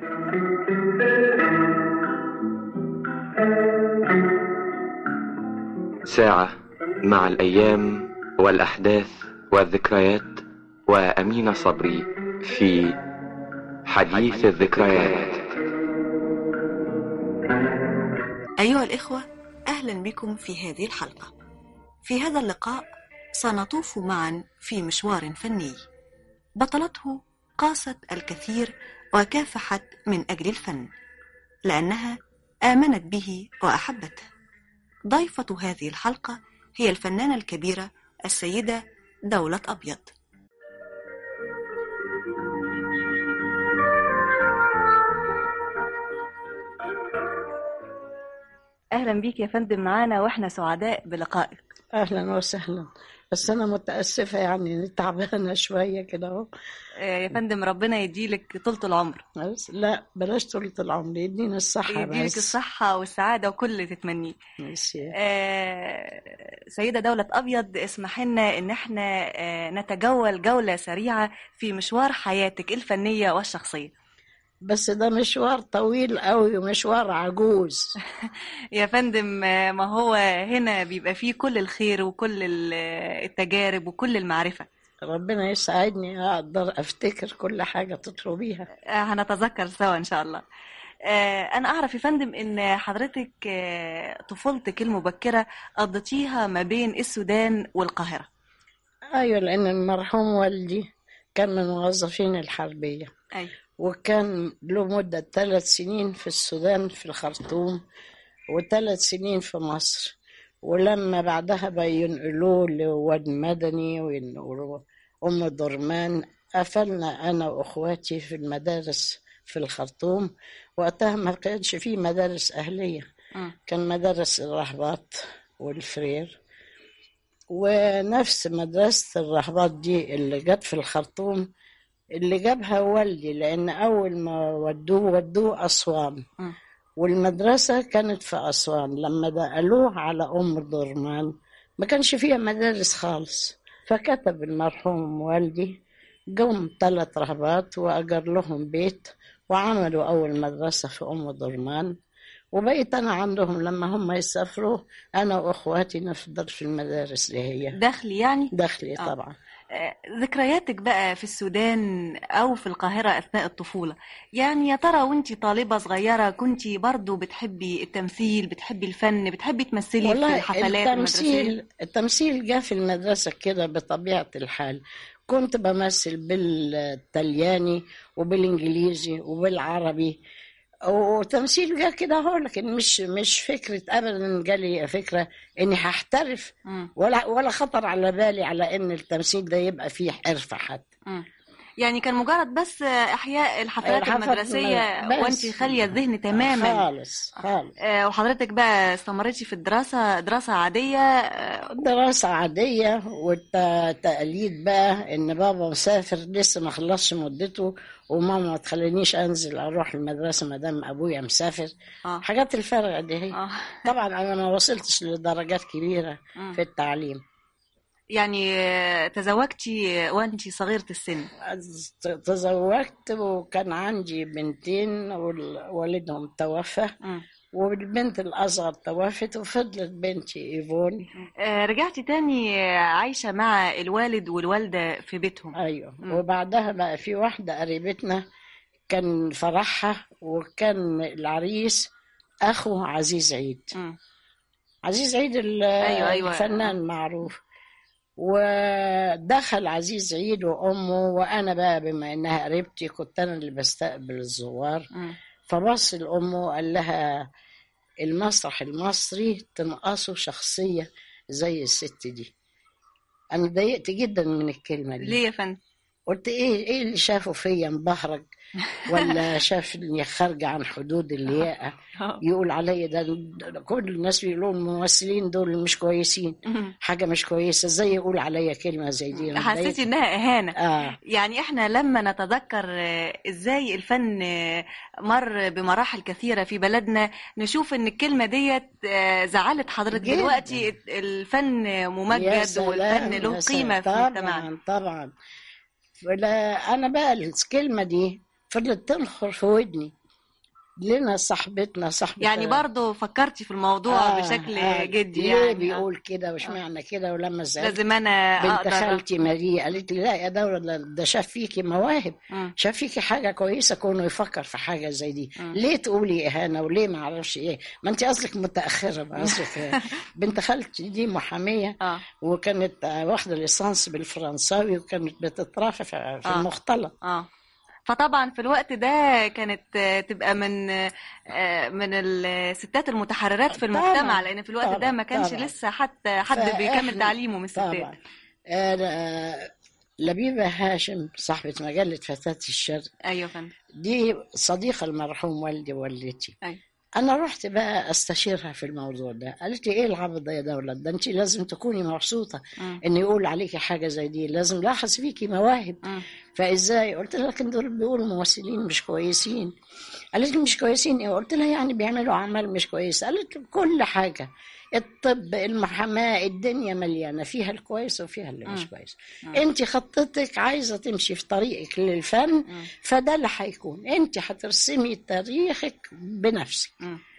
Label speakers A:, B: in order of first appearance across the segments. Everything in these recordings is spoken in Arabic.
A: ساعة مع الأيام والأحداث والذكريات وأمين صبري في حديث الذكريات.
B: أيها الإخوة، أهلا بكم في هذه الحلقة. في هذا اللقاء سنطوف معا في مشوار فني بطلته قاست الكثير وكافحت من أجل الفن لأنها آمنت به وأحبته. ضيفة هذه الحلقة هي الفنانة الكبيرة السيدة دولة أبيض. أهلا بيك يا فندم معانا وإحنا سعداء بلقائك.
C: أهلا وسهلا، بس أنا متأسفة يعني تعبانة شوية كده أهو.
B: يا فندم ربنا يديلك طولة العمر.
C: لا بلاش طولة العمر، يدينا الصحة،
B: يديلك الصحة والسعادة وكل اللي تتمنيه. سيدة دولة أبيض، اسمح لنا إن احنا نتجول جولة سريعة في مشوار حياتك الفنية والشخصية.
C: بس ده مشوار طويل قوي ومشوار عجوز.
B: يا فندم ما هو هنا بيبقى فيه كل الخير وكل التجارب وكل المعرفة.
C: ربنا يساعدني أقدر أفتكر كل حاجة تطلبيها.
B: هنتذكر سوا إن شاء الله. أنا أعرف يا فندم إن حضرتك طفولتك المبكرة قضيتيها ما بين السودان والقاهرة.
C: أيوة، لأن المرحوم والدي كان من موظفين الحربية.
B: أيوة.
C: وكان له مدة 3 سنين في السودان في الخرطوم و3 سنين في مصر، ولما بعدها بقى ينقلوه لواد مدني وينقلوه أم درمان. قفلنا أنا وأخواتي في المدارس في الخرطوم. وقتها ما كانش فيه مدارس أهلية، كان مدارس الرهبات والفرير. ونفس مدرسة الرهبات دي اللي جت في الخرطوم اللي جابها والدي، لأن أول ما ودوه أسوان، والمدرسة كانت في أسوان. لما نقلوه على أم درمان ما كانش فيها مدارس خالص، فكتب المرحوم والدي جم 3 رهبات وأجر لهم بيت وعملوا أول مدرسة في أم درمان. وبقيت أنا عندهم لما هم يسافروا أنا وأخواتي نفضل في المدارس اللي هي
B: داخلي يعني؟
C: داخلي طبعا.
B: ذكرياتك بقى في السودان أو في القاهرة أثناء الطفولة، يعني يا ترى وانتي طالبة صغيرة كنتي برضو بتحبي التمثيل، بتحبي الفن، بتحبي تمثلي في الحفلات المدرسية؟
C: التمثيل جاء في المدرسة كده بطبيعة الحال. كنت بمثل بالتلياني وبالإنجليزي وبالعربي، وتمثيل جاء كده هو، لكن مش فكرة أبدا جالي فكرة إني هحترف، ولا خطر على بالي على إن التمثيل ده يبقى فيه حرفة حتى.
B: يعني كان مجرد بس إحياء الحفلات المدرسية وانتي خالية الذهن تماما
C: خالص.
B: وحضرتك بقى استمرتي في الدراسة دراسة عادية؟
C: دراسة عادية، والتقليد بقى إن بابا مسافر لسه ما خلصش مدته، وماما ما تخلينيش أنزل أروح المدرسة مدام أبويا مسافر. حاجات الفرق دي هي. طبعا أنا ما وصلتش لدرجات كبيرة في التعليم.
B: يعني تزوجتي وانتي صغيرة السن؟
C: تزوجت وكان عندي بنتين ووالدهم توفى، والبنت الأصغر توفت وفضلت بنتي إيفون.
B: رجعتي تاني عايشة مع الوالد والوالدة في بيتهم؟
C: أيوة. وبعدها بقى في واحدة قريبتنا كان فرحها، وكان العريس أخو عزيز عيد. عزيز عيد
B: أيوة.
C: الفنان معروف. ودخل عزيز عيد وأمه، وأنا بقى بما إنها قريبتي كنت أنا اللي بستقبل الزوار. فبص لأمه قال لها المسرح المصري تنقصه شخصية زي الست دي. أنا ضايقت جدا من الكلمة دي.
B: ليه يا فندم؟
C: قلت إيه اللي شافه فيا مبهرج ولا شافني خارجة عن حدود اللياقة يقول عليا ده كل الناس بيقولوا الممثلين دول مش كويسين، حاجة مش كويسة، ازاي يقول عليا كلمة زي دي؟
B: حسيتي انها اهانة؟ يعني احنا لما نتذكر ازاي الفن مر بمراحل كثيرة في بلدنا نشوف ان الكلمة ديت زعلت حضرتك جدا. دلوقتي الفن ممجد والفن له قيمة في مجتمعنا.
C: طبعا. أنا بقى الكلمة دي فضلت تنخر في ودني. لنا صاحبتنا
B: يعني برضو فكرتي في الموضوع بشكل جدي؟
C: ليه
B: يعني
C: بيقول كده وش معنى كده؟ ولما
B: لازم انا
C: بنت
B: اقدر.
C: خالتي ماريا قالت لي لا يا دولة، ده شاف فيكي مواهب، شاف فيكي حاجة كويسة، كونه يفكر في حاجة زي دي. ليه تقولي إهانة وليه ما اعرفش ايه؟ ما انت قصدك متأخرة بقى قصدك. بنت خالتي دي محامية وكانت واخدة ليسانس بالفرنساوي وكانت بتترافع في المختلط.
B: فطبعا في الوقت ده كانت تبقى من الستات المتحررات في المجتمع، لان في الوقت ده ما كانش لسه حتى حد بيكمل تعليمه من الستات.
C: لبيبة هاشم صاحبة مجلة فتاة الشرق،
B: ايوه فندم،
C: دي صديقة المرحوم والدي ووالدتي.
B: أيوة.
C: أنا رحت بقى أستشيرها في الموضوع ده، قالت لي إيه العبط ده يا دولة؟ ده أنت لازم تكوني مبسوطة إن يقول عليكي حاجة زي دي، لازم لاحظ فيكي مواهب. فإزاي؟ قلت لها لكن دول بيقولوا ممثلين مش كويسين. قالت لي مش كويسين إيه؟ قلت لها يعني بيعملوا أعمال مش كويسة. قالت لي كل حاجة، الطب، المحاماة، الدنيا مليانة فيها الكويس وفيها اللي مش كويس. انت خطتك عايزة تمشي في طريقك للفن، فده اللي هيكون، انت هترسمي تاريخك بنفسك.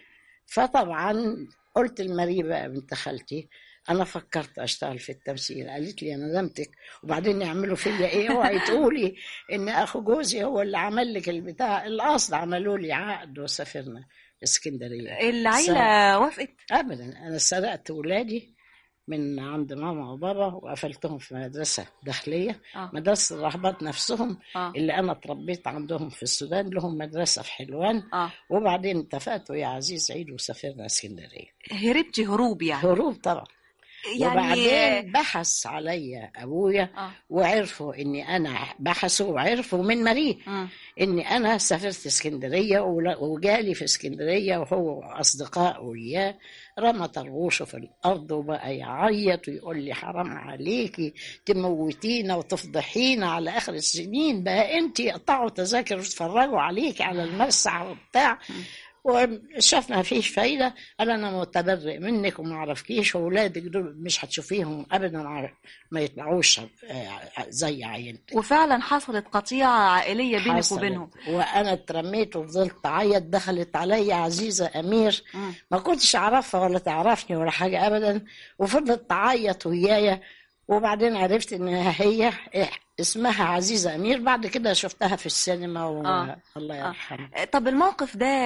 C: فطبعا قلت لماري بقى بنت خالتي انا فكرت اشتغل في التمثيل. قالت لي انا ندمتك، وبعدين يعملوا فيا ايه؟ اوعي تقولي ان اخو جوزي هو اللي عمل لك البتاع. الاصل عملوا لي عقد وسافرنا اسكندريه.
B: العيله وافقت؟
C: ابدا، انا سرقت ولادي من عند ماما وبابا وقفلتهم في مدرسه داخليه، مدرسه الرهبات نفسهم اللي انا اتربيت عندهم في السودان، لهم مدرسه في حلوان. وبعدين اتفقت يا عزيز عيد وسافرنا اسكندريه.
B: هربتي هروب يعني؟
C: هروب طبعا.
B: يعني
C: وبعدين بحث عليا ابويا وعرفوا اني انا، بحثوا وعرفوا من ماري اني انا سافرت اسكندريه، وجالي في اسكندريه وهو اصدقائه وياه، رمى طربوشه في الارض وبقى يعيط ويقول لي حرام عليكي تموتينا وتفضحينا على اخر السنين، بقى انت يقطعوا تذاكر وتتفرجوا عليكي على المسرح وبتاع. وشاف ما فيش فايدة، قال أنا متبرئ منك وما أعرفكيش، وأولادك دول مش هتشوفيهم أبدا، ما يطلعوش زي عيلتك.
B: وفعلا حصلت قطيعة عائلية بينك وبينهم.
C: وأنا اترميت وفضلت أعيط. دخلت علي عزيزة أمير ما كنتش أعرفها ولا تعرفني ولا حاجة أبدا، وفضلت تعيط ويايا. وبعدين عرفت إنها هي اسمها عزيزة أمير، بعد كده شفتها في السينما الله يرحمها.
B: طب الموقف ده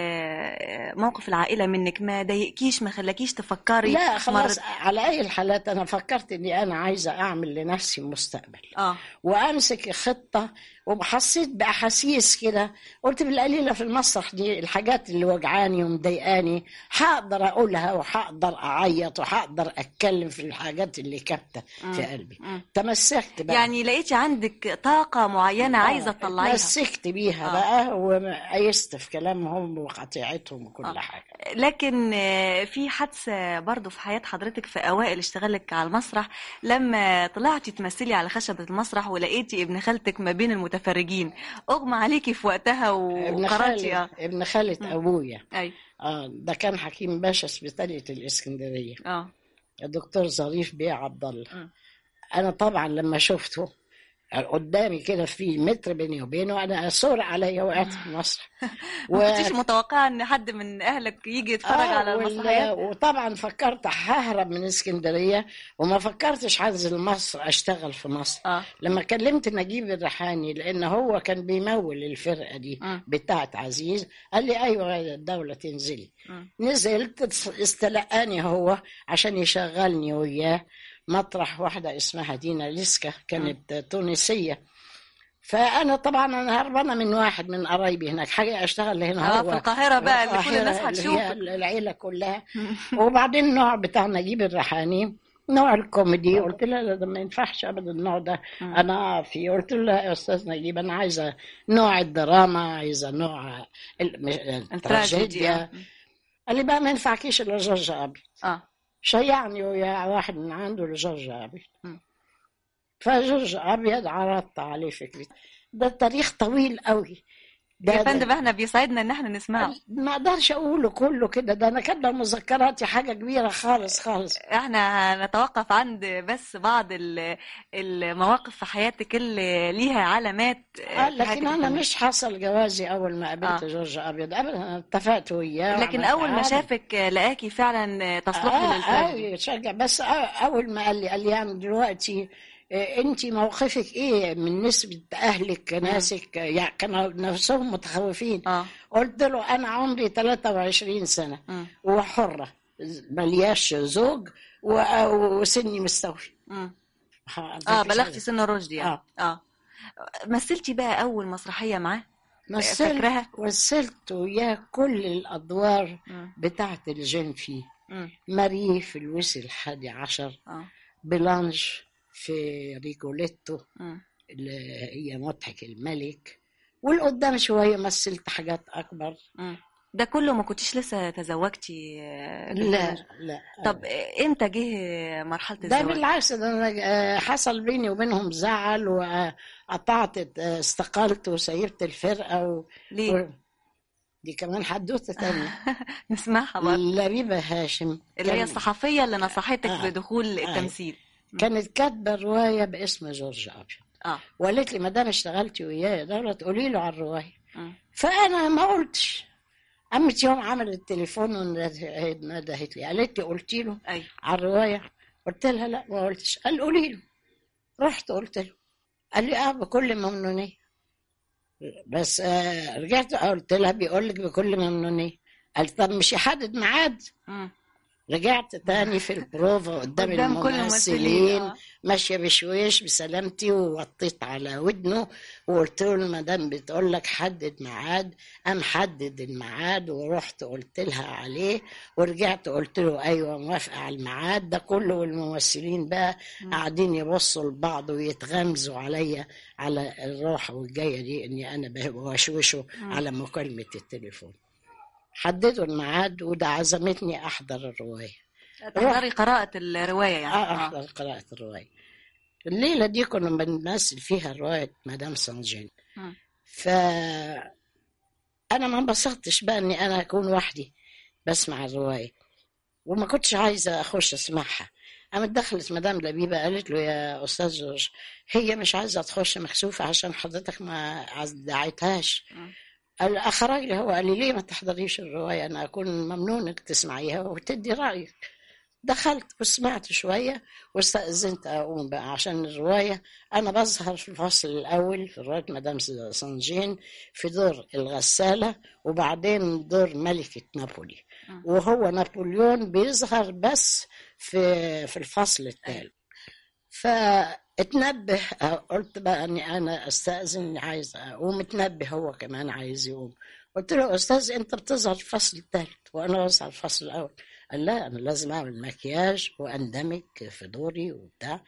B: موقف العائلة منك ما ضايقكيش، ما خلاكيش تفكري؟
C: لا خلاص، على أي الحالات أنا فكرت إني أنا عايزة أعمل لنفسي مستقبل وأمسك خطة، وحسيت بأحاسيس كده. قلت بالقليلة في المسرح دي الحاجات اللي وجعاني ومضايقاني هقدر أقولها، وهقدر أعيط، وهقدر أتكلم في الحاجات اللي كابتة في قلبي. تمسكت بقى،
B: يعني لقيتي عندك طاقة معينة عايزة تطلعيها،
C: تمسكت بيها بقى وقيست في كلامهم وقطيعتهم وكل حاجة.
B: لكن في حادثة برضو في حياة حضرتك في أوائل اشتغالك على المسرح، لما طلعتي تمثلي على خشبة المسرح ولقيتي ابن خالتك ما بين المتفرجين، أغمى عليكي في وقتها وقررتي
C: ابن خالة أبويا.
B: أي.
C: ده كان حكيم باشا سبيطالية الإسكندرية، الدكتور ظريف بيه عبد الله. أنا طبعا لما شفته قدامي كده في متر بيني وبينه، انا صور عليا وقعت في المسرح.
B: ما كنتيش متوقعه ان حد من اهلك يجي يتفرج على المسرحيات؟
C: وطبعا فكرت ههرب من اسكندريه، وما فكرتش هنزل مصر اشتغل في مصر. لما كلمت نجيب الريحاني، لان هو كان بيمول الفرقه دي بتاعت عزيز، قال لي ايوه الدوله تنزلي. نزلت، استلقاني هو عشان يشغلني وياه مطرح واحدة اسمها دينا ليسكا، كانت تونسية. فأنا طبعا أنا هربانة من واحد من قرايبي هناك، حاجة أشتغل هنا هو
B: في القاهرة بقى اللي كل الناس هتشوف،
C: العيلة كلها. وبعدين النوع بتاع نجيب الريحاني نوع الكوميدي، قلت له ده ما ينفعش أبدا النوع ده أنا في. قلت له يا أستاذ نجيب أنا عايزة نوع الدراما، عايزة نوع التراجيديا. قال لي بقى ما ينفعكيش إلا جورج أبي. شيعني ويا واحد من عنده لجورج أبيض. فجورج أبيض عرضت عليه فكرة. ده تاريخ طويل قوي،
B: يا فندم احنا بيسعدنا ان احنا نسمعه.
C: ما اقدرش اقوله كله كده، ده انا كاتبه مذكراتي حاجه كبيره خالص خالص.
B: احنا هنتوقف عند بس بعض المواقف في حياتك اللي ليها علامات
C: لكن انا مش حصل جوازي اول ما قابلت جورج ابيض ابدا، انا اتفقت وياه.
B: لكن اول ما شافك لقاكي فعلا تصلحي للفرد.
C: يشجع. بس اول ما قال لي يعني دلوقتي انت موقفك ايه من نسبة اهلك ناسك، يعني كانوا نفسهم متخوفين. قلت له انا عمري 23 سنة وحرة، ملياش زوج وسني مستوي.
B: بلغتي سن الرشد يعني. مثلتي بقى اول مسرحية معاه؟
C: مثلت وياه كل الادوار بتاعت الجن فيه. ماري في الوصل 11، بلانش في ريجوليتو اللي هي مضحك الملك، والقدام شوية مثلت حاجات أكبر.
B: ده كله ما كنتيش لسه تزوجتي؟
C: لا.
B: طب امتى جه مرحلة الزواج؟
C: ده بالعكس، ده أنا حصل بيني وبينهم زعل وقطعت، استقلت وسيبت الفرقة
B: ليه؟
C: دي كمان حدوثة تانية.
B: نسمعها بقى.
C: لبيبة هاشم
B: اللي هي الصحفية اللي نصحتك بدخول التمثيل.
C: كانت كاتبة رواية باسم جورج أبيض. وقالت لي ما دام اشتغلتي وياه يا دولة تقولي له على الرواية. فأنا ما قلتش. قامت يوم عملت التليفون وندهت لي، قالت لي قلتي له على الرواية؟ قلت لها لا ما قلتش. قال قولي له. رحت قلت له، قال لي بكل ممنونية. بس رجعت قلت لها بيقول لك بكل ممنونية. قال طب مش يحدد ميعاد؟ رجعت تاني في البروفا قدام الممثلين ماشيه بشويش بسلامتي، ووطيت على ودنه وقلت له المدام بتقول لك حدد ميعاد. قام حدد الميعاد ورحت قلت لها عليه، ورجعت قلت له ايوه موافقه على الميعاد ده كله. والممثلين بقى قاعدين يبصوا لبعض ويتغمزوا عليا على الروحه والجايه دي اني انا بوشوشه على مكالمه التليفون. حددوا الميعاد وده عزمتني أحضر الرواية.
B: تحضري قراءة الرواية يعني؟
C: أحضر قراءة الرواية. الليلة دي كنا بنمثل فيها رواية مدام سانجين. فأنا ما انبسطتش بقى إني أنا أكون وحدي بسمع الرواية، وما كنتش عايزة أخش أسمعها. قامت دخلت مدام لبيبة قالت له يا أستاذ جورج هي مش عايزة تخش مكسوفة عشان حضرتك ما دعيتهاش. قال أخرج لي، هو قال لي ليه ما تحضريش الرواية، أنا أكون ممنونك تسمعيها وتدي رأيك. دخلت وسمعت شوية واستأذنت أقوم بقى عشان الرواية. أنا بظهر في الفصل الأول في رواية مدام سانجين في دور الغسالة، وبعدين دور ملكة نابولي، وهو نابليون بيظهر بس في الفصل الثالث. اتنبه، قلت بقى اني انا استاذن عايز اقوم. اتنبه هو كمان عايز يقوم. قلت له استاذ انت بتظهر الفصل الثالث وانا بظهر الفصل الاول. قال لا انا لازم اعمل مكياج واندمج في دوري وبتاع.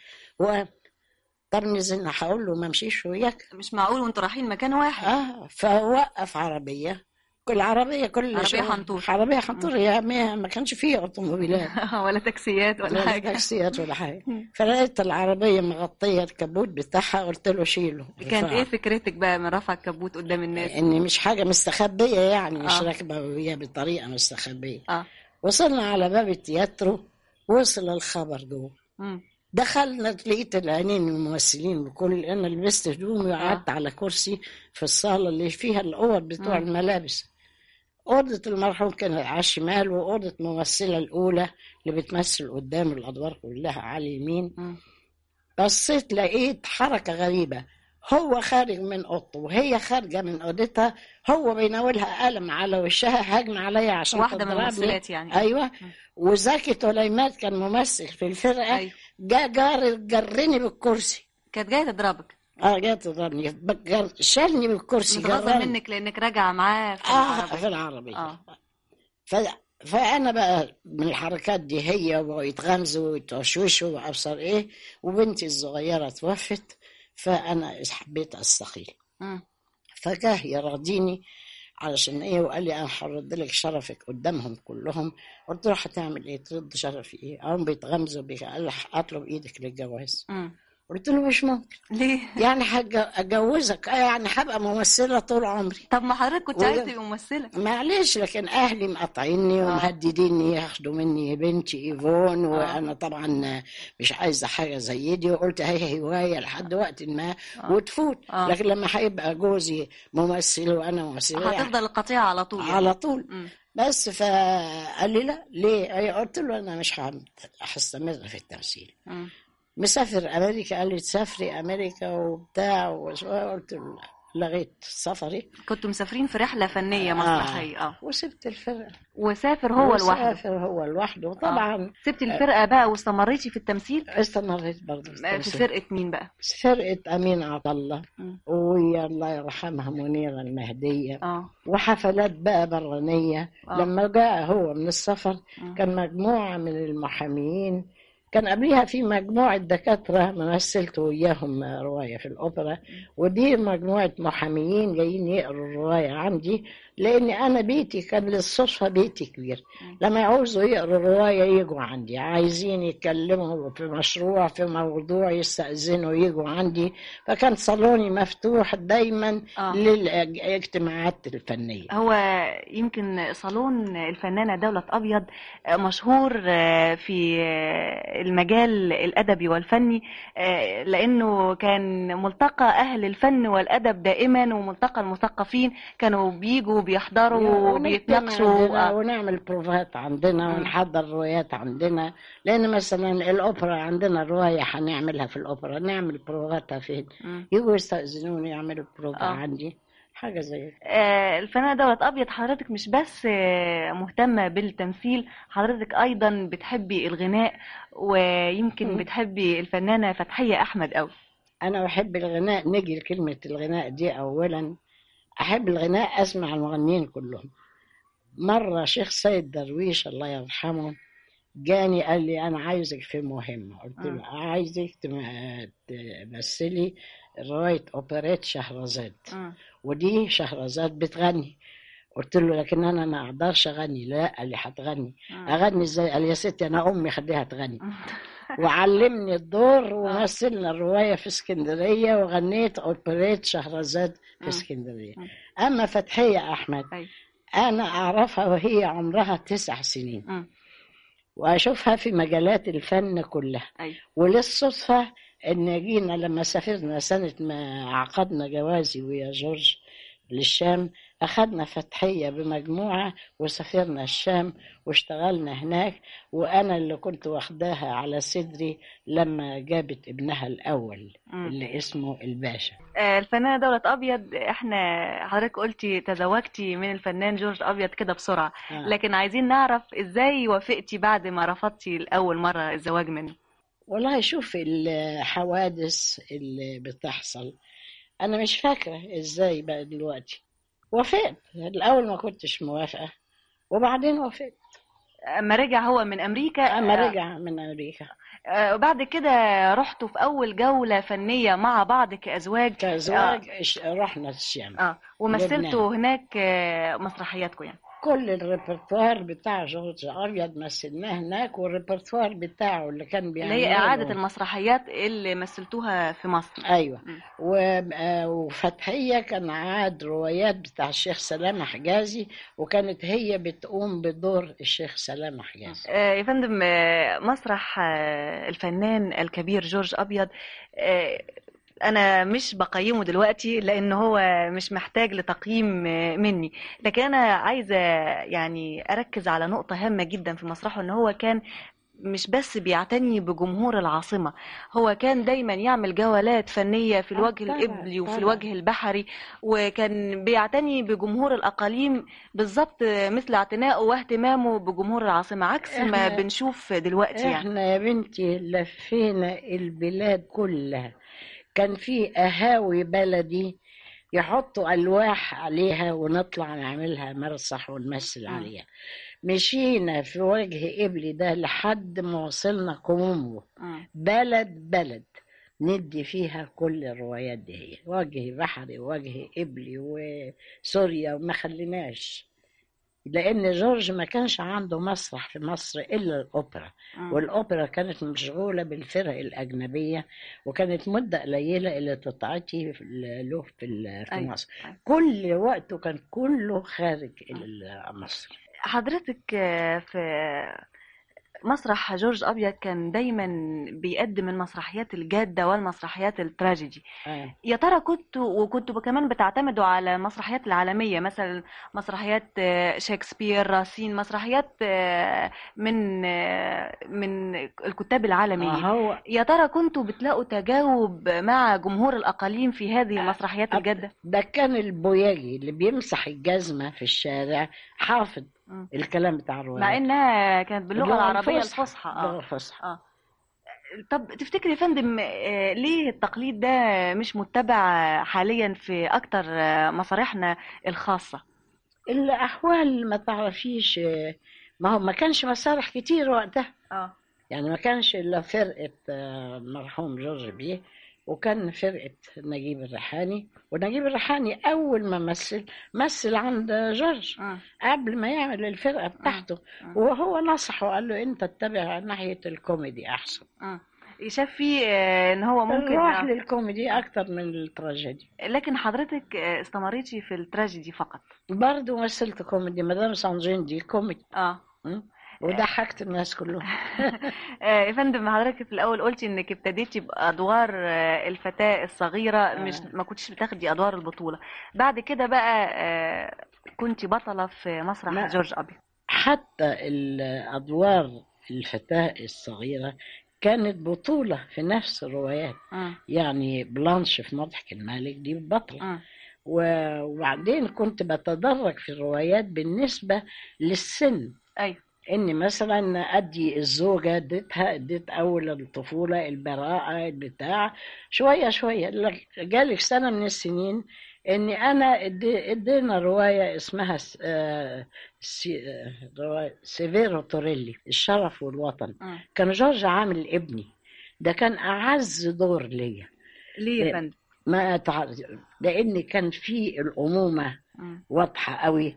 C: طب نزلنا هقول له ما امشيش وياك،
B: مش معقول وانتوا رايحين مكان واحد.
C: فوقف عربيه، كل عربيه عربيه حنطور هي ما كانش فيه اوتوموبيلات
B: ولا تاكسيات ولا حاجه.
C: فلقيت العربيه مغطيه الكبوت بتاعها، قلت له شيله.
B: كانت ايه فكرتك بقى من رفع الكبوت قدام الناس؟
C: اني مش حاجه مستخبيه يعني، مش راكبه وهي بطريقه مستخبيه. وصلنا على باب التياترو، وصل الخبر جوه. دخلنا لقيت العينين الممثلين بكل، انا لبست هدومي وقعدت على كرسي في الصاله اللي فيها الاوض بتوع الملابس. اوضه المرحوم كانت على الشمال، واوضه الممثله الاولى اللي بتمثل قدام الادوار كلها على اليمين. بصيت لقيت حركه غريبه، هو خارج من اوضته وهي خارجه من اوضتها، هو بيناولها قلم على وشها، هجم عليا عشان
B: واحده من الممثلات يعني.
C: ايوه. وزكي طليمات كان ممثل في الفرقه. جرني بالكرسي.
B: كانت جايه تضربك؟
C: جايه تضربني، شالني بالكرسي.
B: متغاظه منك لانك راجعه معاه
C: في العربيه. فانا بقى من الحركات دي هي ويتغمزوا ويتوشوشوا وابصر ايه، وبنتي الصغيره توفت، فانا حبيت استقيل. فجاه يراضيني علشان ايه، وقال لي انا هرد لك شرفك قدامهم كلهم. قلت له هتعمل ايه؟ ترد شرفي ايه؟ هم بيتغمزوا قال لي اطلب ايدك للجواز. قلت له مش ممكن.
B: ليه؟
C: يعني اتجوزك يعني هبقى ممثله طول عمري.
B: طب ما حضرتك كنت عايزه تبقي ممثله.
C: معلش، لكن اهلي مقاطعيني ومهدديني ياخدوا مني بنتي ايفون، وانا طبعا مش عايزه حاجه زي دي، وقلت هي هوايه لحد وقت ما وتفوت. لكن لما هيبقى جوزي ممثل وانا ممثله
B: هتفضل القطيعه على طول يعني.
C: على طول. بس فقال لي لا ليه؟ قلت له انا مش هستمر في التمثيل. مسافر امريكا. قال لي تسافري امريكا وبتاع قلت له لغيت سفري.
B: كنتوا مسافرين في رحله فنيه مسرحيه.
C: وسبت الفرقه
B: وسافر هو لوحده.
C: سافر هو لوحده طبعا.
B: سبت الفرقه بقى واستمريتي في التمثيل؟
C: استمريت برضه
B: في فرقه مين بقى؟
C: فرقه امين عطله، ويا الله يرحمها منيره المهديه. وحفلات بقى برانيه. لما جاء هو من السفر كان مجموعه من المحاميين، كان قبلها في مجموعة دكاترة مثلت وياهم رواية في الأوبرا، ودي مجموعة محاميين جايين يقروا الرواية عندي، لأن أنا بيتي كان للصدفة بيتي كبير. لما يعوزوا يقروا الرواية يجوا عندي، عايزين يتكلموا في مشروع في موضوع يستأذنوا يجوا عندي، فكان صالوني مفتوح دايما للاجتماعات الفنية.
B: هو يمكن صالون الفنانة دولة أبيض مشهور في المجال الأدبي والفني، لأنه كان ملتقى أهل الفن والأدب دائما، وملتقى المثقفين كانوا بيجوا بيحضروا وبيتناقشوا
C: ونعمل بروفات عندنا ونحضر روايات عندنا، لأن مثلا الأوبرا عندنا رواية هنعملها في الأوبرا نعمل بروفاتها فين؟ يجوا يستأذنوني يعملوا بروفا عندي، حاجة زي
B: الفنانة دولة أبيض. حضرتك مش بس مهتمة بالتمثيل، حضرتك أيضا بتحبي الغناء، ويمكن بتحبي الفنانة فتحية أحمد أوي.
C: أنا بحب الغناء. نجي لكلمة الغناء دي أولا، أحب الغناء، أسمع المغنيين كلهم. مرة شيخ سيد درويش الله يرحمه جاني قال لي أنا عايزك في مهمة. قلت له عايزك تمثلي رواية أوبريت شهرزاد، ودي شهرزاد بتغني. قلت له لكن أنا ما أقدرش أغني. لا، قال لي هتغني. أغني إزاي؟ قال يا ستي أنا أمي خليها تغني. وعلمني الدور ومثلنا الرواية في اسكندرية وغنيت أوبريت شهرزاد في اسكندرية. أما فتحية أحمد أنا أعرفها وهي عمرها 9 سنين، وأشوفها في مجالات الفن كلها. وللصدفة إن جينا لما سافرنا سنة ما عقدنا جوازي ويا جورج للشام، أخذنا فتحية بمجموعة وسافرنا الشام واشتغلنا هناك، وأنا اللي كنت واخداها على صدري لما جابت ابنها الأول اللي اسمه الباشا.
B: الفنانة دولة أبيض، احنا حضرتك قلتي تزوجتي من الفنان جورج أبيض كده بسرعة، لكن عايزين نعرف إزاي وافقتي بعد ما رفضتي لأول مرة الزواج منه؟
C: والله شوف الحوادث اللي بتحصل، أنا مش فاكرة إزاي بقى دلوقتي. وافقت الأول، ما كنتش موافقة، وبعدين وافقت.
B: أما رجع هو من أمريكا.
C: رجع من أمريكا.
B: وبعد كده رحتوا في أول جولة فنية مع بعض كأزواج.
C: رحنا الشام.
B: ومثلتوا هناك مسرحياتكم يعني.
C: كل الريpertoire بتاع جورج أبيض مثلناه هناك، والريpertoire بتاعه اللي كان بيعمله
B: اللي هي إعادة المسرحيات اللي مثلتوها في مصر.
C: أيوة. وفتحية كان عاد روايات بتاع الشيخ سلامة حجازي، وكانت هي بتقوم بدور الشيخ سلامة حجازي.
B: يا فندم، مسرح الفنان الكبير جورج أبيض أنا مش بقيمه دلوقتي لأنه هو مش محتاج لتقييم مني، لكن أنا عايزة يعني أركز على نقطة هامة جدا في مسرحه، أنه هو كان مش بس بيعتني بجمهور العاصمة، هو كان دايما يعمل جولات فنية في الوجه الإبلي وفي الوجه البحري، وكان بيعتني بجمهور الأقاليم بالضبط مثل اعتنائه واهتمامه بجمهور العاصمة، عكس ما بنشوف دلوقتي. يعني
C: احنا يا بنتي لفينا البلاد كلها، كان في قهاوي بلدي يحطوا ألواح عليها ونطلع نعملها مرصح ونمثل عليها. مشينا في وجه إبلي ده لحد ما وصلنا كومومبو، بلد بلد ندي فيها كل الروايات دي، هي وجه بحري ووجه إبلي وسوريا، وما خليناش. لأن جورج ما كانش عنده مسرح في مصر إلا الأوبرا، والأوبرا كانت مشغولة بالفرق الأجنبية، وكانت مدة قليلة اللي تطعتي له في مصر. كل وقته كان كله خارج مصر.
B: حضرتك في مسرح جورج أبيض كان دايما بيقدم المسرحيات الجادة والمسرحيات التراجيدي. يا ترى كنتوا كمان بتعتمدوا على المسرحيات العالمية، مثلا مسرحيات شكسبير، راسين، مسرحيات من الكتاب العالميين؟ يا ترى كنتوا بتلاقوا تجاوب مع جمهور الأقاليم في هذه المسرحيات الجادة؟
C: ده كان البوياجي اللي بيمسح الجزمة في الشارع حافظ الكلام بتاع الرواية،
B: مع انها كانت باللغه العربيه الفصحى.
C: اللغه الفصحى.
B: طب تفتكري يا فندم ليه التقليد ده مش متبع حاليا في اكتر مسارحنا الخاصه؟
C: الاحوال ما تعرفيش، ما كانش مسارح كتير وقتها. يعني ما كانش الا فرقه مرحوم جورج بيه، وكان فرقة نجيب الريحاني. ونجيب الريحاني أول ما مثل عند جورج قبل ما يعمل الفرقة بتاعته، وهو نصحه وقال له أنت اتبع ناحية الكوميدي أحسن.
B: شاف فيه إن هو ممكن
C: يروح للكوميدي أكتر من التراجيدي.
B: لكن حضرتك استمريتي في التراجيدي فقط؟
C: برضه مثلت كوميدي، مدام سانجين دي كوميدي. وضحكت الناس كلهم.
B: يا فندم، حضرتك في الاول قلتي انك ابتديتي بادوار الفتاه الصغيره، مش ما كنتش بتاخدي ادوار البطوله. بعد كده بقى كنتي بطله في مسرح جورج أبيض.
C: حتى الادوار الفتاه الصغيره كانت بطوله في نفس الروايات. يعني بلانش في مضحك الملك دي بطله. وبعدين كنت بتدرج في الروايات بالنسبه للسن.
B: ايوه،
C: اني مثلا ادي الزوجه اديت اول الطفوله البراءه البتاع شويه شويه. جالك سنه من السنين اني انا ادينا روايه اسمها سيفيرو توريلي، الشرف والوطن. كان جورج عامل ابني، ده كان اعز دور ليا.
B: ليه يا فندم؟
C: ما تعرف، لان كان في الامومه واضحه قوي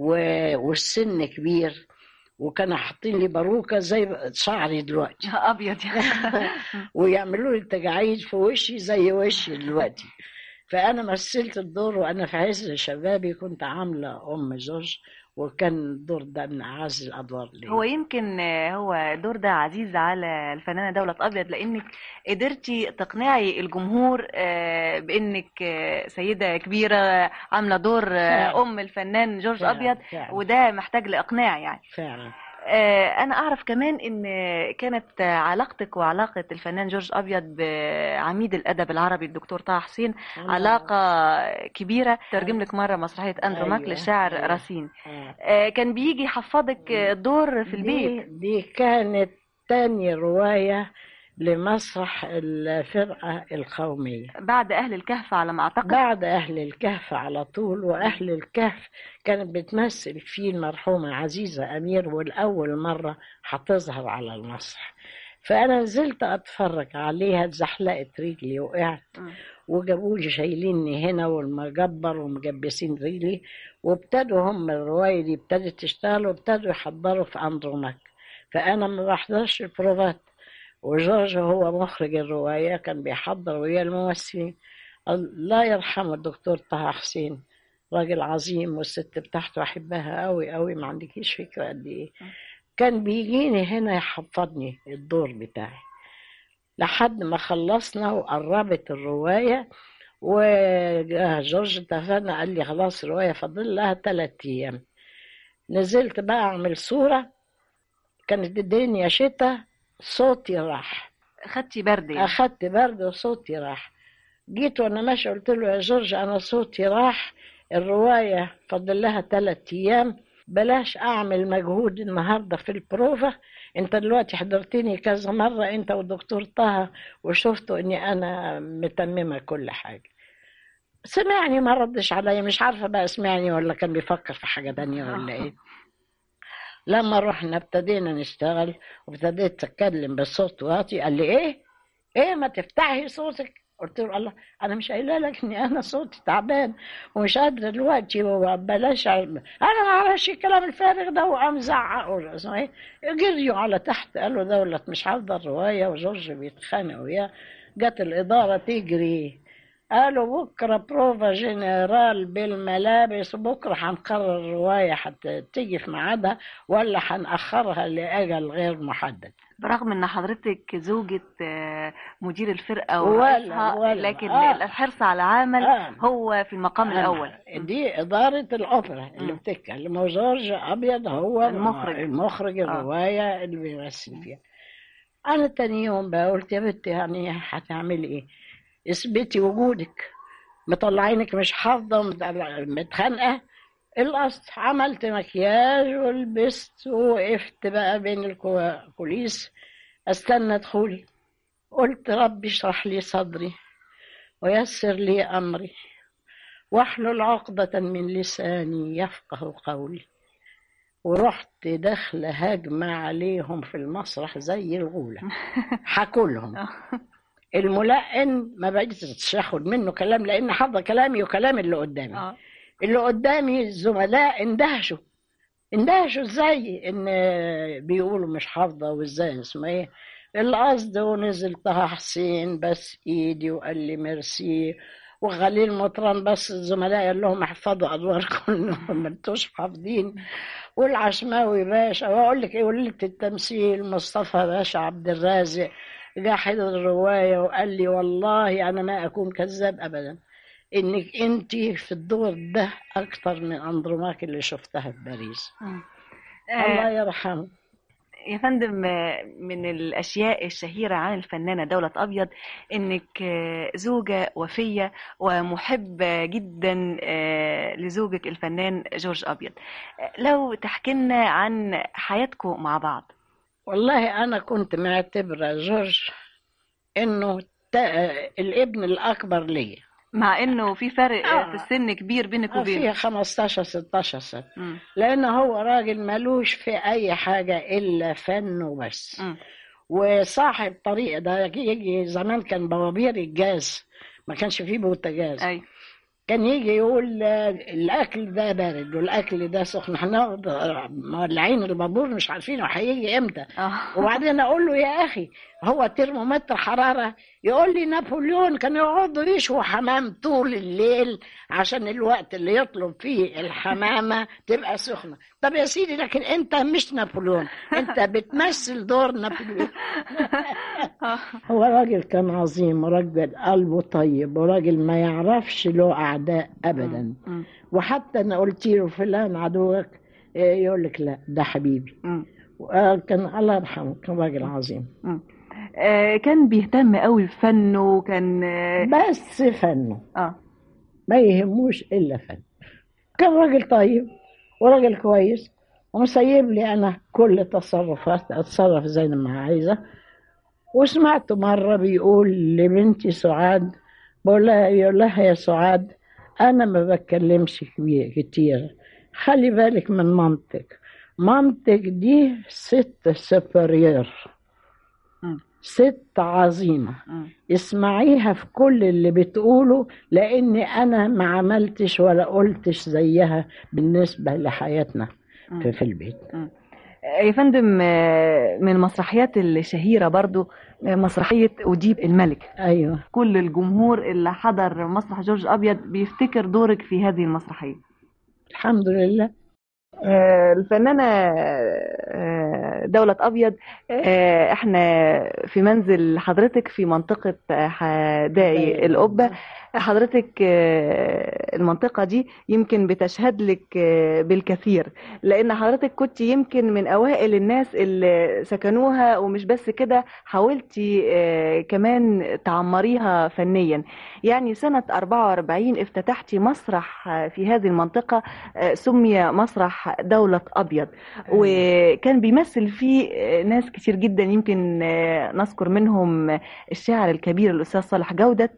C: والسن كبير، وكانوا حاطين لي باروكه زي شعري دلوقتي
B: ابيض
C: ويعملوا لي تجاعيد في وشي زي وشي دلوقتي. فانا مثلت الدور وانا في عز شبابي، كنت عامله ام جورج، وكان الدور ده من اعز الادوار لي.
B: هو يمكن هو الدور ده عزيز على الفنانه دولة أبيض، لانك قدرتي تقنعي الجمهور بانك سيده كبيره عامله دور ام الفنان جورج أبيض، وده محتاج لاقناع يعني.
C: فعلا.
B: أنا أعرف كمان إن كانت علاقتك وعلاقة الفنان جورج أبيض بعميد الأدب العربي الدكتور طه حسين علاقة كبيرة. ترجم لك مرة مسرحية أندروماك للشاعر راسين. كان بيجي يحفظك الدور في البيت.
C: دي كانت تاني رواية لمسرح الفرقة القومية
B: بعد أهل الكهف على ما أعتقد.
C: بعد أهل الكهف على طول. وأهل الكهف كانت بتمثل فيه المرحومة عزيزة أمير، والأول مرة هتظهر على المسرح. فأنا نزلت أتفرج عليها، اتزحلقت رجلي وقعت، وجابولي شايليني هنا والمجبر ومجبسين رجلي، وابتدوا هم الرواية دي ابتدت تشتغل، وابتدوا يحضروا في أندروماك. فأنا ما بحضرش البروفات، وجورج هو مخرج الرواية كان بيحضر ويا الممثلين. الله يرحمه الدكتور طه حسين، راجل عظيم، والست بتاعته أحبها قوي قوي، ما عندكيش فكرة قد إيه. كان بيجيني هنا يحفظني الدور بتاعي لحد ما خلصنا وقربت الرواية، وجورج اتفقنا قال لي خلاص الرواية فاضل لها 3 أيام. نزلت بقى أعمل صورة، كانت الدنيا شتاء، صوتي راح.
B: أخدتي برد يعني؟
C: أخدت برد وصوتي راح. جيت وأنا ماشي قلت له يا جورج أنا صوتي راح، الرواية فاضل لها 3 أيام، بلاش أعمل مجهود النهاردة في البروفة. أنت دلوقتي حضرتني كذا مرة أنت والدكتور طه، وشفتوا أني أنا متممة كل حاجة. سمعني، ما ردش عليا، مش عارفة بقى سمعني ولا كان بيفكر في حاجة تانية ولا إيه. لما رحنا ابتدينا نشتغل وابتديت أتكلم بصوت واطي، قال لي إيه ما تفتحي صوتك، قلت له الله، انا مش قايله لك اني انا صوتي تعبان ومش قادره دلوقتي وبلاش انا ما اعرفش الكلام الفارغ ده. وقام زعق اسمه ايه، جريوا على تحت قالوا دولت مش حافظه الروايه وجورج بيتخانق وياه. جت الاداره تجري، قالوا بكره بروفا جنرال بالملابس، وبكره هنقرر الروايه هتيجي في ميعادها ولا هنأخرها لأجل غير محدد.
B: برغم ان حضرتك زوجة مدير الفرقة
C: ولا
B: لكن الحرص على عمل هو في المقام الأول.
C: دي إدارة الأوبرا اللي بتتكلم، وجورج أبيض هو المخرج الرواية اللي بيمثل فيها. أنا تاني يوم بقى قلت يا بنتي يعني هتعملي إيه؟ اثبتي وجودك، مطلعينك مش حافظة متخانقة. الأصل عملت مكياج ولبست ووقفت بقى بين الكواليس استنى دخولي. قلت ربي اشرح لي صدري ويسر لي أمري واحلل عقدة من لساني يفقه قولي. ورحت داخلة هجمة عليهم في المسرح زي الغولة حكولهم. الملقن ما بقيتش اخد منه كلام لان حافظه كلامي وكلام اللي قدامي. اللي قدامي الزملاء اندهشوا ازاي ان بيقولوا مش حافظه وازاي اسمه ايه القصد. ونزل طه حسين بس ايدي وقال لي ميرسي، وخليل مطران بس الزملاء قال لهم احفظوا ادواركم انهم ما انتوش حافظين. والعشماوي باشا، واقول لك ايه، وليله التمثيل مصطفى باشا عبد الرازق جه حضر الروايه وقال لي والله انا ما اكون كذاب ابدا انك انت في الدور ده اكتر من اندروماك اللي شفتها في باريس. الله يرحمه.
B: يا فندم، من الأشياء الشهيرة عن الفنانة دولة أبيض إنك زوجة وفية ومحبة جدا لزوجك الفنان جورج أبيض. لو تحكي لنا عن حياتكم مع بعض.
C: والله أنا كنت معتبرة جورج إنه الابن الأكبر لي،
B: مع إنه في فرق في السن كبير بينك وبينه،
C: في 15-16 سنة. لأنه هو راجل ملوش في أي حاجة إلا فن وبس. وصاحب طريقة ده يجي زمان كان بوابير الجاز، ما كانش فيه بوتاجاز. كان يجي يقول الأكل ده بارد والأكل ده سخن، احنا مولعين البابور مش عارفين هيجي امتى. وبعدين أقول له يا أخي هو ترمومتر حرارة؟ يقول لي نابليون كان يقعدوا يشووا حمام طول الليل عشان الوقت اللي يطلب فيه الحمامة تبقى سخنة. طب يا سيدي لكن أنت مش نابليون، أنت بتمثل دور نابليون. هو راجل كان عظيم وراجل قلبه طيب وراجل ما يعرفش له أعداء أبدا. وحتى أنا قلت له فلان عدوك يقول لك لا ده حبيبي. كان الله يرحمه كان راجل عظيم.
B: كان بيهتم قوي بفنه وكان
C: بس فنه ما يهموش إلا فن. كان راجل طيب وراجل كويس ومسيب لي أنا كل تصرفات أتصرف زي ما عايزة. وسمعته مرة بيقول لبنتي سعاد، يقول لها يا سعاد أنا ما بتكلمش كتير، خلي بالك من مامتك دي ست سوبريور، ست عظيمة، اسمعيها في كل اللي بتقوله لأني أنا ما عملتش ولا قلتش زيها بالنسبة لحياتنا في البيت.
B: يا فندم، من المسرحيات الشهيرة برضو مسرحية أديب الملك.
C: أيوة.
B: كل الجمهور اللي حضر مسرح جورج أبيض بيفتكر دورك في هذه المسرحية.
C: الحمد لله.
B: الفنانة دولة أبيض، احنا في منزل حضرتك في منطقة حدائق القبة. حضرتك المنطقة دي يمكن بتشهد لك بالكثير، لأن حضرتك كنت يمكن من أوائل الناس اللي سكنوها، ومش بس كده حاولتي كمان تعمريها فنيا. يعني سنة 44 افتتحتي مسرح في هذه المنطقة سمي مسرح
D: مسرح دولة أبيض، وكان بيمثل فيه ناس كتير جدا، يمكن نذكر منهم الشاعر الكبير الأستاذ صالح جودة،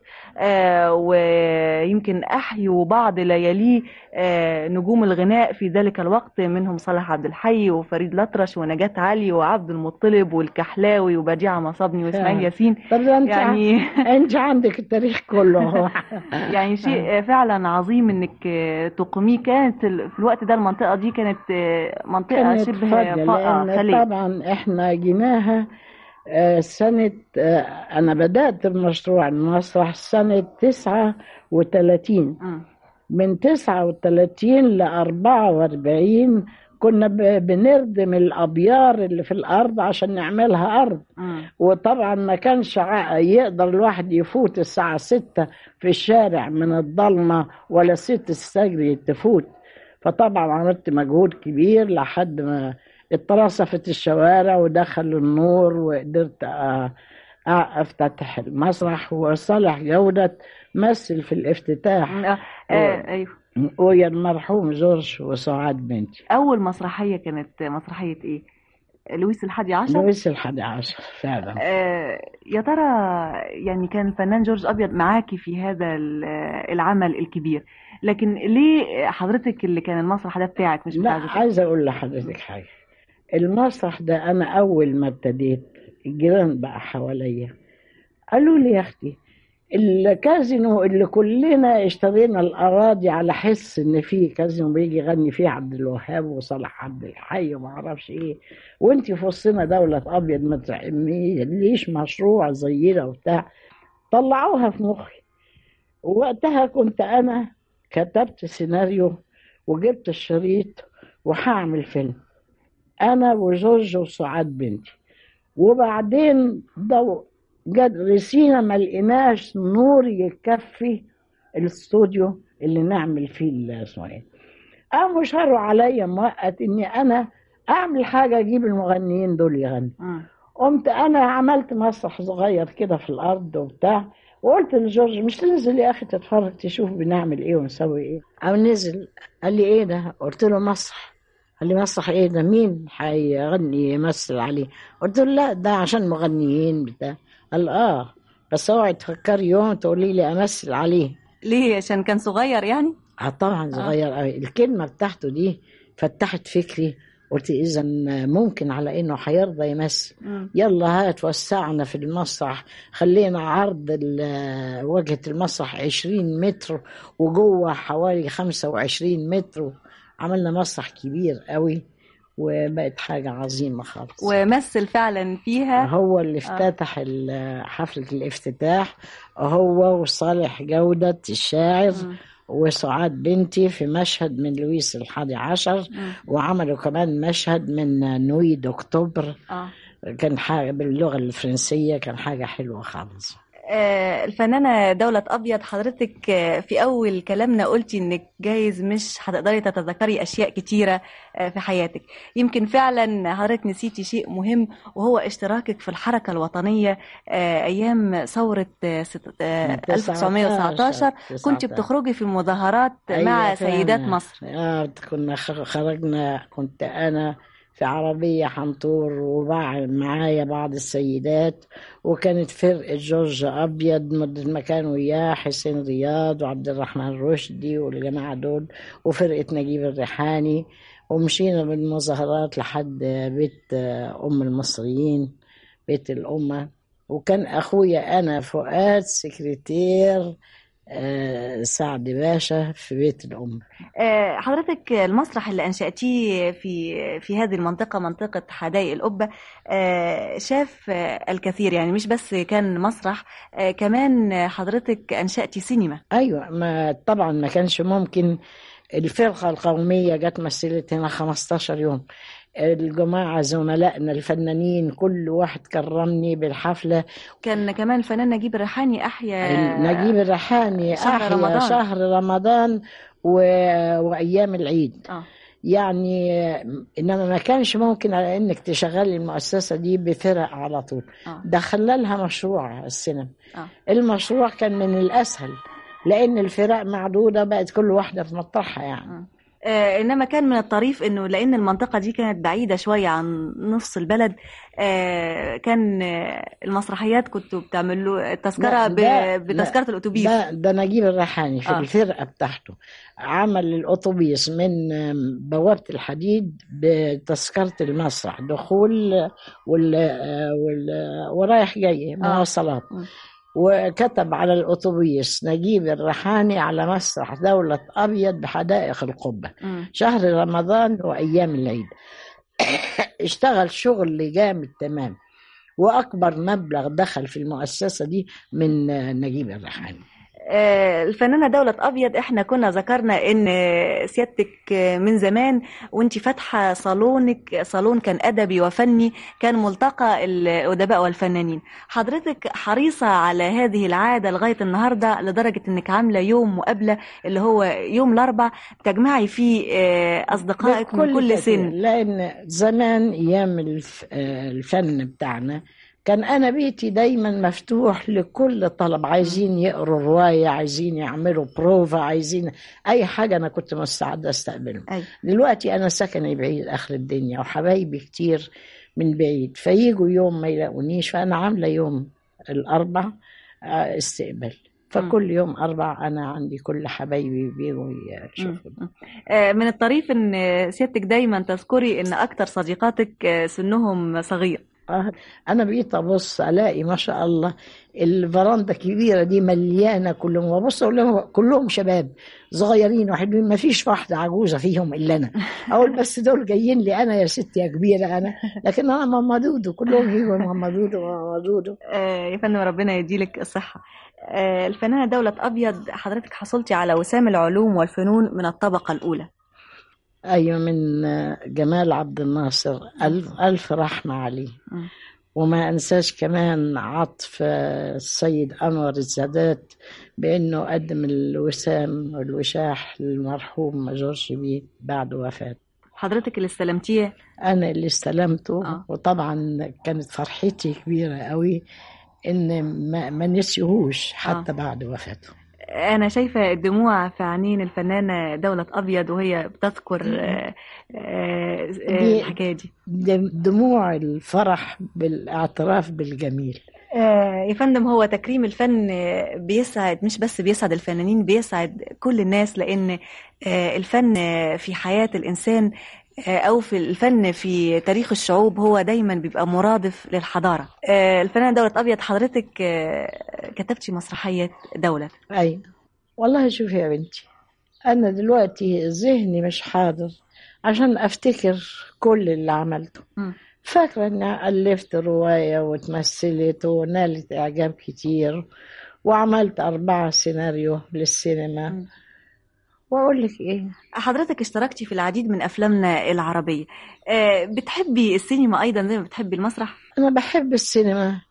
D: ويمكن أحيوا بعض لياليه نجوم الغناء في ذلك الوقت، منهم صالح عبد الحي وفريد الأطرش ونجاة علي وعبد المطلب والكحلاوي وبديعة مصابني وإسماعيل ياسين.
C: طب انت
D: يعني
C: انت عندك التاريخ كله.
D: يعني شيء فعلا عظيم انك تقيميه. كانت في الوقت ده المنطقة دي كانت منطقة
C: كانت
D: شبه
C: فاضية لأن
D: خالية.
C: طبعا احنا جيناها سنة أنا بدأت بمشروع المسرح سنة 39. من 39 ل44 كنا بنردم الأبيار اللي في الأرض عشان نعملها أرض. وطبعا ما كانش يقدر الواحد يفوت الساعة 6 في الشارع من الضلمة ولا 6 الفجر تفوت. فطبعا عملت مجهود كبير لحد ما اترصفت الشوارع ودخل النور وقدرت افتتح المسرح. وصالح جودة مثل في الافتتاح.
D: ايوه.
C: ويا المرحوم جورج وسعاد بنتي.
D: اول مسرحية كانت مسرحية ايه؟ لويس ال11.
C: لويس ال11 فعلا.
D: يا ترى يعني كان الفنان جورج أبيض معاكي في هذا العمل الكبير، لكن ليه حضرتك اللي كان المسرح ده بتاعك مش
C: لا،
D: بتاعك؟
C: عايزة أقول لحضرتك حاجة. المسرح ده أنا أول ما ابتديت الجيران بقى حواليا قالوا لي يا أختي الكازينو اللي كلنا اشترينا الأراضي على حس إن فيه كازينو بيجي يغني فيه عبد الوهاب وصالح عبد الحي وما أعرفش إيه، وأنتي في وسطنا دولة أبيض ما تعمليش مشروع زينا وبتاع. طلعوها في مخي. ووقتها كنت أنا كتبت سيناريو وجبت الشريط وهعمل فيلم أنا وجورج وسعاد بنتي. وبعدين جد رسينا ما لقيناش نور يكفي الاستوديو اللي نعمل فيه اسمه ايه. قاموا شروا عليا موقت اني انا اعمل حاجه اجيب المغنيين دول يغنوا. قمت انا عملت مسرح صغير كده في الارض وبتاع، وقلت لجورج مش تنزل يا اخي تتفرج تشوف بنعمل ايه ونسوي ايه. قام نزل قال لي ايه ده؟ قلت له مسرح. قال لي مسرح ايه ده؟ مين هيغني يمثل عليه؟ قلت له لا ده عشان مغنيين بتاع. قال بس اوعي تفكري يوم تقولي لي امثل عليه.
D: ليه؟ عشان كان صغير يعني؟
C: طبعا صغير قوي. الكلمه بتاعته دي فتحت فكري. قلت اذا ممكن على انه هيرضى يمثل. يلا هات وسعنا في المسرح، خلينا عرض واجهه المسرح 20 متر وجوه حوالي 25 متر. عملنا مسرح كبير قوي وبقت حاجة عظيمة خالص.
D: ومثل فعلا فيها.
C: هو اللي افتتح حفلة الافتتاح، هو وصالح جودة الشاعر وسعاد بنتي في مشهد من لويس ال11. وعملوا كمان مشهد من نويد أكتوبر. كان حاجة باللغة الفرنسية، كان حاجة حلوة خالص.
D: الفنانة دولة أبيض، حضرتك في أول كلامنا قلتي إنك جايز مش هتقدري تتذكري أشياء كتيرة في حياتك. يمكن فعلا حضرتك نسيتي شيء مهم، وهو اشتراكك في الحركة الوطنية أيام ثورة 1919. كنت بتخرجي في المظاهرات مع سيدات مصر.
C: كنا خرجنا، كنت أنا في عربية حنطور ومعايا بعض السيدات، وكانت فرقة جورج أبيض ما كانوا وياه حسين رياض وعبد الرحمن رشدي والجماعة دول، وفرقة نجيب الريحاني. ومشينا بالمظاهرات لحد بيت أم المصريين، بيت الأمة. وكان أخويا أنا فؤاد سكرتير سعد باشا في بيت الأم.
D: حضرتك المسرح اللي أنشأتيه في هذه المنطقة، منطقة حدائق القبة، شاف الكثير، يعني مش بس كان مسرح، كمان حضرتك أنشأتي سينما.
C: أيوة، طبعا ما كانش ممكن. الفرقة القومية جت مثلت هنا 15 يوم. الجماعة زملائنا الفنانين كل واحد كرمني بالحفلة.
D: كان كمان الفنان نجيب الريحاني أحيا
C: شهر رمضان وأيام العيد. يعني إنما ما كانش ممكن على إنك تشغلي المؤسسة دي بفرق على طول. دخلنا لها مشروع السينما. المشروع كان من الأسهل لأن الفرق معدودة، بقت كل واحدة في مطرحها يعني.
D: إنما كان من الطريف إنه لأن المنطقة دي كانت بعيدة شوية عن نص البلد، كان المسرحيات كنتوا بتعملوا التذكرة بتذكرة الأتوبيس.
C: ده نجيب الريحاني في الفرقة بتاعته عمل الأتوبيس من بوابة الحديد بتذكرة المسرح دخول ورايح جاي مواصلات. وكتب على الأتوبيس نجيب الريحاني على مسرح دولة أبيض بحدائق القبة شهر رمضان وأيام العيد. اشتغل شغل جامد تمام، وأكبر مبلغ دخل في المؤسسة دي من نجيب الريحاني.
D: الفنانة دولة أبيض، احنا كنا ذكرنا ان سيادتك من زمان وانت فاتحة صالون كان أدبي وفني، كان ملتقى الأدباء والفنانين. حضرتك حريصة على هذه العادة لغاية النهاردة، لدرجة انك عاملة يوم مقابلة اللي هو يوم الأربع تجمعي فيه أصدقائك من كل سن.
C: لأن زمان أيام الفن بتاعنا كان أنا بيتي دايما مفتوح لكل طلب، عايزين يقروا رواية، عايزين يعملوا بروفا، عايزين أي حاجة، أنا كنت مستعدة استقبلهم. دلوقتي أنا سكني بعيد آخر الدنيا وحبايبي كتير من بعيد، فييجوا يوم ما يلاقونيش، فأنا عاملة يوم الأربع استقبال، فكل يوم أربع أنا عندي كل حبايبي بيجوا يشوفوني.
D: من الطريف إن سيادتك دايما تذكري إن أكتر صديقاتك سنهم صغير.
C: أنا بقيت أبص ألاقي ما شاء الله الفراندا الكبيرة دي مليانة كلهم، وأبص كلهم شباب صغيرين وحلوين، ما فيش واحدة عجوزة فيهم إلا أنا. أقول بس دول جايين لي أنا يا ستي يا كبيرة أنا، لكن أنا ماما دودو، كلهم يجوا ماما دودو ماما دودو.
D: يا فندم ربنا يديلك الصحة. الفنانة دولة أبيض، حضرتك حصلتي على وسام العلوم والفنون من الطبقة الأولى.
C: أيوة، من جمال عبد الناصر، ألف رحمة عليه. وما أنساش كمان عطف السيد أنور السادات بأنه قدم الوسام والوشاح للمرحوم جورج بيه بعد وفاته.
D: حضرتك اللي استلمتيه؟
C: أنا اللي استلمته. وطبعا كانت فرحتي كبيرة قوي إن ما نسيهوش حتى بعد وفاته.
D: أنا شايفة الدموع في عينين الفنانة دولة أبيض وهي بتذكر الحكاية دي.
C: دموع الفرح بالاعتراف بالجميل.
D: يا فندم، هو تكريم الفن بيسعد، مش بس بيسعد الفنانين، بيسعد كل الناس، لأن الفن في حياة الإنسان أو في الفن في تاريخ الشعوب هو دايما بيبقى مرادف للحضارة. الفنانة دولة أبيض، حضرتك كتبتي مسرحية دولة.
C: أي والله، شوفي يا بنتي، أنا دلوقتي ذهني مش حاضر عشان أفتكر كل اللي عملته. فاكرة أني ألفت رواية وتمثلت ونالت إعجاب كتير، وعملت 4 سيناريو للسينما. وأقول لك إيه،
D: حضرتك اشتركتي في العديد من أفلامنا العربية. بتحبي السينما أيضا زي ما بتحبي المسرح؟
C: أنا بحب السينما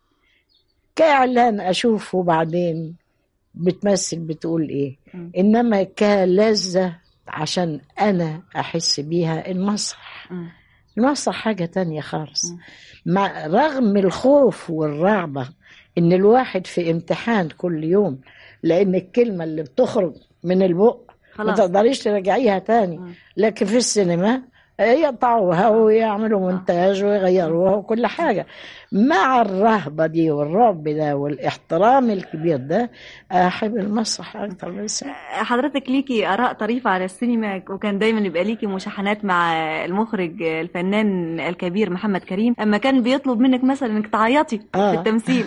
C: كإعلان أشوفه بعدين بتمثل بتقول إيه، إنما كلذة عشان أنا أحس بيها المسرح. المسرح حاجة تانية خالص. رغم الخوف والرعبة إن الواحد في امتحان كل يوم، لأن الكلمة اللي بتخرج من البق ما تقدريش ترجعيها تاني. لكن في السينما يقطعوها ويعملوا مونتاج ويغيروها وكل حاجة. مع الرهبة دي والرعب ده والاحترام الكبير ده، أحب المسرح أكتر من السينما.
D: حضرتك ليكي آراء طريفة على السينما، وكان دايما يبقى ليكي مشاحنات مع المخرج الفنان الكبير محمد كريم، أما كان بيطلب منك مثلا إنك تعيطي في التمثيل.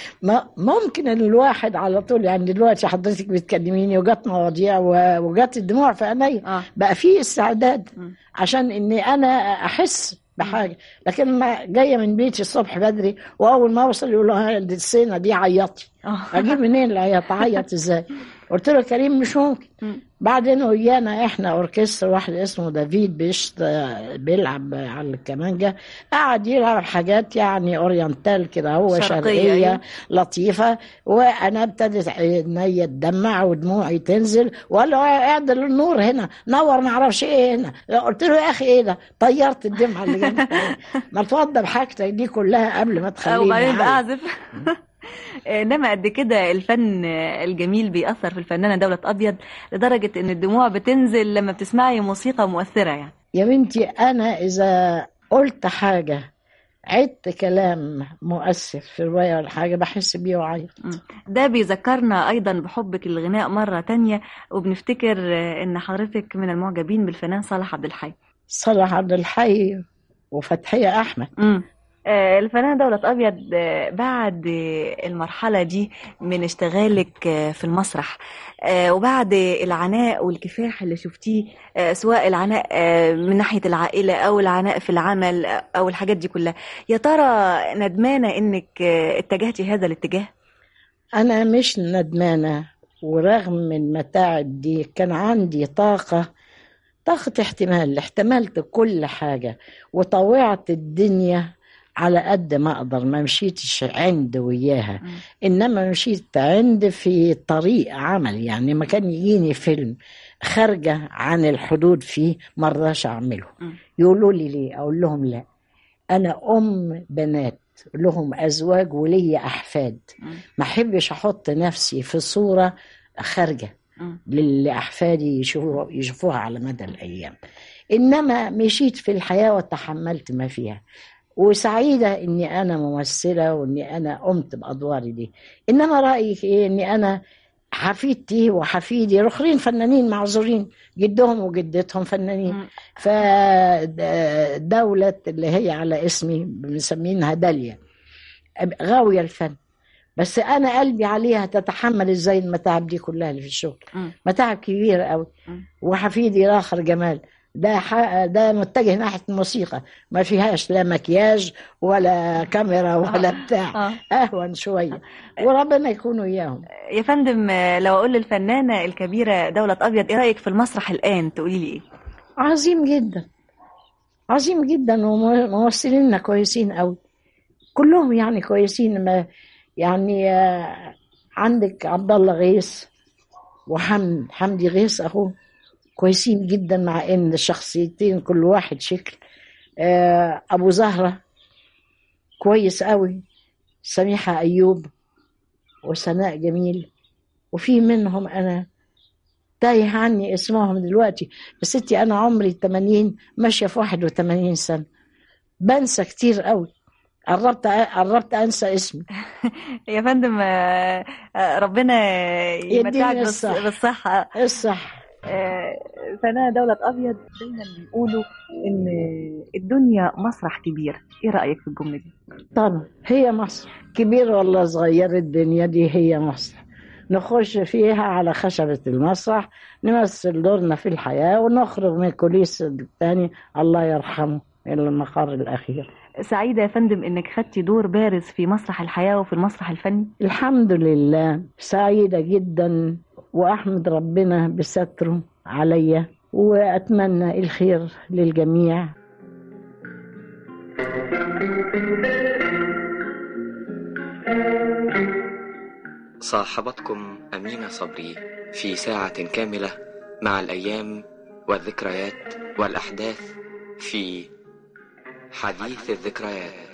C: ممكن الواحد على طول، يعني دلوقتي حضرتك بتكلميني وجات مواضيع وجات الدموع في عيني، بقى في استعداد عشان إني أنا أحس بحاجة. لكن ما جاية من بيتي الصبح بدري وأول ما أوصل يقولوا السنة دي عيطي، أجيب منين العيط؟ عيط إزاي؟ قلت له كريم مش ممكن. بعدين ويانا إحنا أوركسترا واحد اسمه دافيد بيلعب على الكمانجة، قاعد يلعب حاجات يعني أورينتال كده، هو شرقية لطيفة، وأنا ابتدت عيني تدمع ودموعي تنزل، وقال له اعدل النور هنا، نور ما اعرفش ايه هنا. قلت له يا اخي ايه ده؟ طيرت الدمعة اللي جنبي. ما توضب حاجتك دي كلها قبل ما تخليني
D: وبعدين أعزف. انما قد كده الفن الجميل بيأثر في الفنانة دولة أبيض لدرجة ان الدموع بتنزل لما بتسمعي موسيقى مؤثرة يعني.
C: يا بنتي أنا إذا قلت حاجة عدت كلام مؤثر في رواية ولا حاجة بحس بيه وعيط.
D: ده بيذكرنا أيضا بحبك للغناء مرة تانية، وبنفتكر إن حضرتك من المعجبين بالفنان صالح عبد الحي.
C: صالح عبد الحي وفتحية أحمد.
D: الفنانة دولة أبيض، بعد المرحلة دي من اشتغالك في المسرح وبعد العناء والكفاح اللي شفتيه، سواء العناء من ناحية العائلة أو العناء في العمل أو الحاجات دي كلها، يا ترى ندمانة إنك اتجهتي هذا الاتجاه؟
C: أنا مش ندمانة، ورغم من المتاعب دي كان عندي طاقة احتملت كل حاجة وطوعت الدنيا على قد ما أقدر. ما مشيتش عند وياها، إنما مشيت عند في طريق عمل. يعني ما كان يجيني فيلم خارجة عن الحدود فيه مرضاش أعمله. يقولوا لي ليه؟ أقول لهم لا، أنا أم بنات لهم أزواج ولي أحفاد، ما أحبش أحط نفسي في صورة خارجة لأحفادي يشوفوها على مدى الأيام. إنما مشيت في الحياة وتحملت ما فيها، وسعيدة إني أنا ممثلة وإني أنا قمت بأدواري دي. إنما رأيك إيه؟ إني أنا حفيدتي وحفيدي رخرين فنانين معذورين، جدهم وجدتهم فنانين. فدولة اللي هي على اسمي بنسمينها داليا غاوية الفن، بس أنا قلبي عليها تتحمل إزاي المتاعب دي كلها اللي في الشغل. متاعب كبيرة قوي. وحفيدي راخر جمال ده متجه ناحية الموسيقى، ما فيهاش لا مكياج ولا كاميرا ولا بتاع، أهون شوية، وربنا يكونوا إياهم.
D: يا فندم، لو أقول للفنانة الكبيرة دولة أبيض، إيه رأيك في المسرح الآن؟ تقولي لي إيه؟
C: عظيم جدا، عظيم جدا، وممثليننا كويسين قوي كلهم، يعني كويسين. ما يعني عندك عبد الله غيث وحمدي غيث أخوه كويسين جدا، مع ان الشخصيتين كل واحد شكل. ابو زهرة كويس قوي، سميحة ايوب وسناء جميل، وفي منهم انا تايه عني اسمهم دلوقتي، بس ستي انا عمري 80 ماشية في 81 سنة، بنسى كتير قوي، قربت انسى اسمي.
D: يا فندم، ربنا يمتعك بالصحة.
C: الصح.
D: فنانة دولة أبيض، دايما بيقولوا إن الدنيا مسرح كبير، إيه رأيك في الجملة دي؟
C: طبعا هي مسرح كبير ولا صغير، الدنيا دي هي مسرح، نخش فيها على خشبة المسرح نمثل دورنا في الحياة ونخرج من الكوليس الثاني الله يرحمه إلى المقر الأخير.
D: سعيدة يا فندم إنك خدتي دور بارز في مسرح الحياة وفي المسرح الفني.
C: الحمد لله سعيدة جدا، وأحمد ربنا بستره عليا، وأتمنى الخير للجميع.
A: صاحبتكم أمينة صبري في ساعة كاملة مع الأيام والذكريات والأحداث في حديث الذكريات.